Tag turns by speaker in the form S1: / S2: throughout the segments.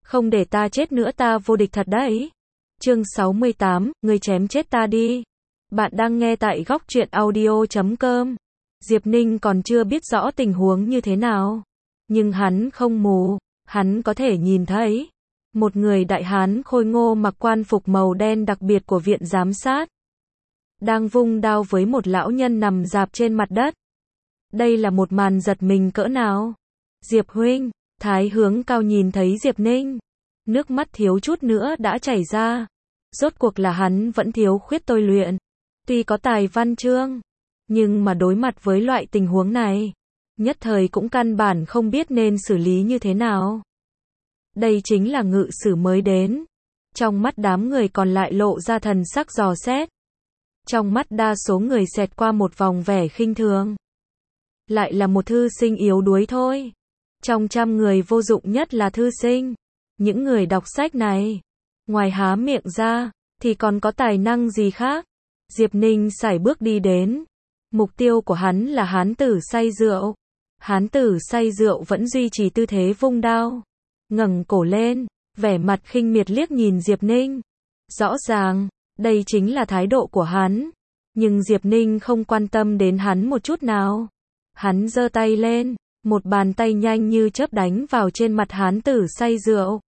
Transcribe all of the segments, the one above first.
S1: Không để ta chết nữa ta vô địch thật đấy. Chương 68, ngươi chém chết ta đi. Bạn đang nghe tại góc truyện audio.com. Diệp Ninh còn chưa biết rõ tình huống như thế nào. Nhưng hắn không mù, hắn có thể nhìn thấy. Một người đại hán khôi ngô mặc quan phục màu đen đặc biệt của viện giám sát. Đang vung đao với một lão nhân nằm rạp trên mặt đất. Đây là một màn giật mình cỡ nào. Diệp huynh, Thái Hướng Cao nhìn thấy Diệp Ninh. Nước mắt thiếu chút nữa đã chảy ra. Rốt cuộc là hắn vẫn thiếu khuyết tôi luyện. Tuy có tài văn chương, nhưng mà đối mặt với loại tình huống này, nhất thời cũng căn bản không biết nên xử lý như thế nào. Đây chính là ngự sử mới đến. Trong mắt đám người còn lại lộ ra thần sắc dò xét. Trong mắt đa số người xẹt qua một vòng vẻ khinh thường. Lại là một thư sinh yếu đuối thôi. Trong trăm người vô dụng nhất là thư sinh. Những người đọc sách này, ngoài há miệng ra, thì còn có tài năng gì khác? Diệp Ninh sải bước đi đến. Mục tiêu của hắn là hán tử say rượu. Hán tử say rượu vẫn duy trì tư thế vung đao. Ngẩng cổ lên, vẻ mặt khinh miệt liếc nhìn Diệp Ninh. Rõ ràng, đây chính là thái độ của hắn. Nhưng Diệp Ninh không quan tâm đến hắn một chút nào. Hắn giơ tay lên, một bàn tay nhanh như chớp đánh vào trên mặt hán tử say rượu.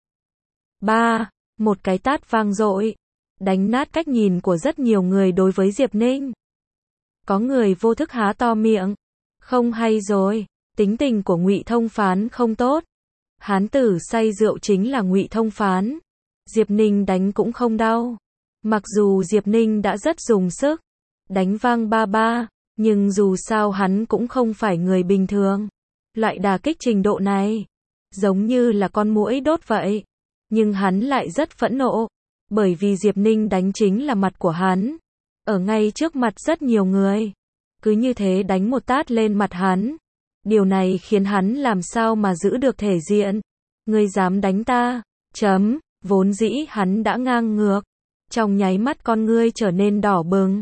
S1: Một cái tát vang dội, đánh nát cách nhìn của rất nhiều người đối với Diệp Ninh. Có người vô thức há to miệng. Không hay rồi, tính tình của Ngụy Thông Phán không tốt. Hán tử say rượu chính là Ngụy Thông Phán. Diệp Ninh đánh cũng không đau. Mặc dù Diệp Ninh đã rất dùng sức, đánh vang nhưng dù sao hắn cũng không phải người bình thường. Loại đả kích trình độ này, giống như là con muỗi đốt vậy. Nhưng hắn lại rất phẫn nộ, bởi vì Diệp Ninh đánh chính là mặt của hắn. Ở ngay trước mặt rất nhiều người. Cứ như thế đánh một tát lên mặt hắn. Điều này khiến hắn làm sao mà giữ được thể diện. Ngươi dám đánh ta? Vốn dĩ hắn đã ngang ngược. Trong nháy mắt con ngươi trở nên đỏ bừng.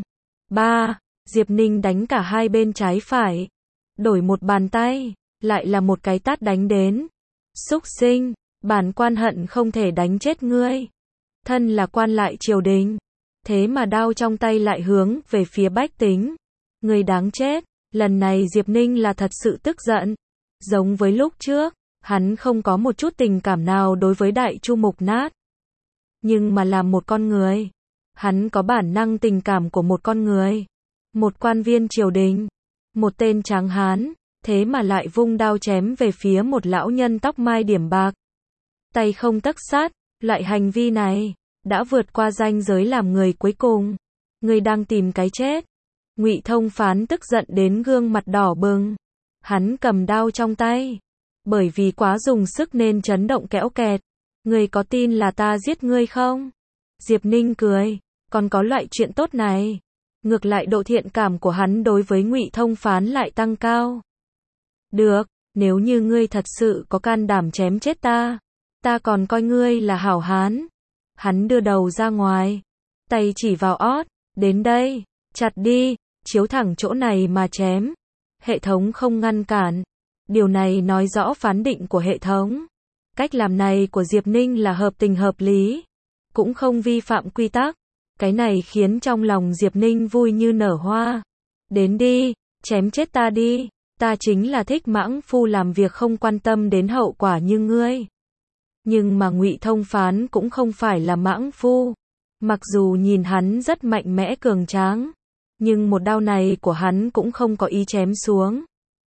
S1: Diệp Ninh đánh cả hai bên trái phải. Đổi một bàn tay, lại là một cái tát đánh đến. Xúc sinh, bản quan hận không thể đánh chết ngươi. Thân là quan lại triều đình, thế mà đao trong tay lại hướng về phía bách tính. Ngươi đáng chết. Lần này Diệp Ninh là thật sự tức giận. Giống với lúc trước, hắn không có một chút tình cảm nào đối với Đại Chu Mục Nát. Nhưng mà làm một con người, hắn có bản năng tình cảm của một con người. Một quan viên triều đình, một tên tráng hán, thế mà lại vung đao chém về phía một lão nhân tóc mai điểm bạc. Tay không tấc sắt, loại hành vi này đã vượt qua ranh giới làm người cuối cùng. Người đang tìm cái chết. Ngụy Thông Phán tức giận đến gương mặt đỏ bừng. Hắn cầm đao trong tay, bởi vì quá dùng sức nên chấn động kẽo kẹt. Ngươi có tin là ta giết ngươi không? Diệp Ninh cười, còn có loại chuyện tốt này. Ngược lại độ thiện cảm của hắn đối với Ngụy Thông Phán lại tăng cao. Được, nếu như ngươi thật sự có can đảm chém chết ta, ta còn coi ngươi là hảo hán. Hắn đưa đầu ra ngoài, tay chỉ vào ót, đến đây, chặt đi, chiếu thẳng chỗ này mà chém. Hệ thống không ngăn cản. Điều này nói rõ phán định của hệ thống. Cách làm này của Diệp Ninh là hợp tình hợp lý, cũng không vi phạm quy tắc. Cái này khiến trong lòng Diệp Ninh vui như nở hoa. Đến đi, chém chết ta đi. Ta chính là thích mãng phu làm việc không quan tâm đến hậu quả như ngươi. Nhưng mà Ngụy Thông Phán cũng không phải là mãng phu. Mặc dù nhìn hắn rất mạnh mẽ cường tráng, nhưng một đao này của hắn cũng không có ý chém xuống.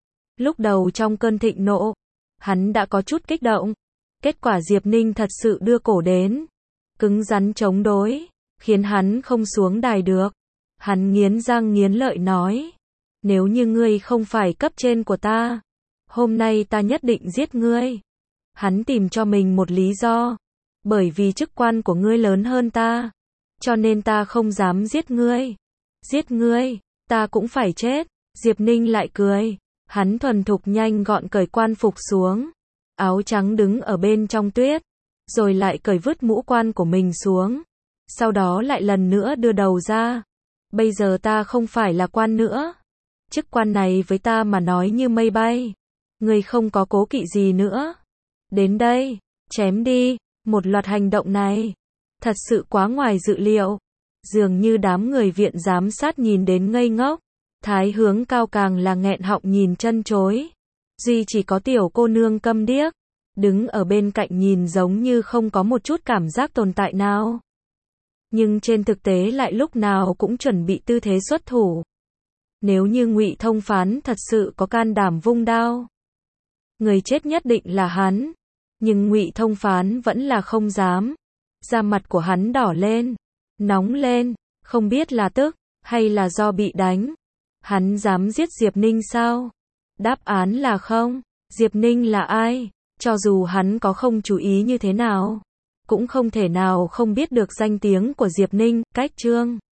S1: Lúc đầu trong cơn thịnh nộ, hắn đã có chút kích động. Kết quả Diệp Ninh thật sự đưa cổ đến, cứng rắn chống đối, khiến hắn không xuống đài được. Hắn nghiến răng nghiến lợi nói, nếu như ngươi không phải cấp trên của ta, hôm nay ta nhất định giết ngươi. Hắn tìm cho mình một lý do, bởi vì chức quan của ngươi lớn hơn ta, cho nên ta không dám giết ngươi. Giết ngươi, ta cũng phải chết. Diệp Ninh lại cười, hắn thuần thục nhanh gọn cởi quan phục xuống, áo trắng đứng ở bên trong tuyết, rồi lại cởi vứt mũ quan của mình xuống, sau đó lại lần nữa đưa đầu ra. Bây giờ ta không phải là quan nữa, chức quan này với ta mà nói như mây bay. Ngươi không có cố kỵ gì nữa. Đến đây, chém đi. Một loạt hành động này, thật sự quá ngoài dự liệu. Dường như đám người viện giám sát nhìn đến ngây ngốc. Thái Hướng Cao càng là nghẹn họng nhìn chân chối. Duy chỉ có tiểu cô nương câm điếc, đứng ở bên cạnh nhìn giống như không có một chút cảm giác tồn tại nào. Nhưng trên thực tế lại lúc nào cũng chuẩn bị tư thế xuất thủ. Nếu như Ngụy Thông Phán thật sự có can đảm vung đao, người chết nhất định là hắn. Nhưng Ngụy Thông Phán vẫn là không dám. Da mặt của hắn đỏ lên, nóng lên, không biết là tức, hay là do bị đánh. Hắn dám giết Diệp Ninh sao? Đáp án là không. Diệp Ninh là ai? Cho dù hắn có không chú ý như thế nào, cũng không thể nào không biết được danh tiếng của Diệp Ninh. Cách chương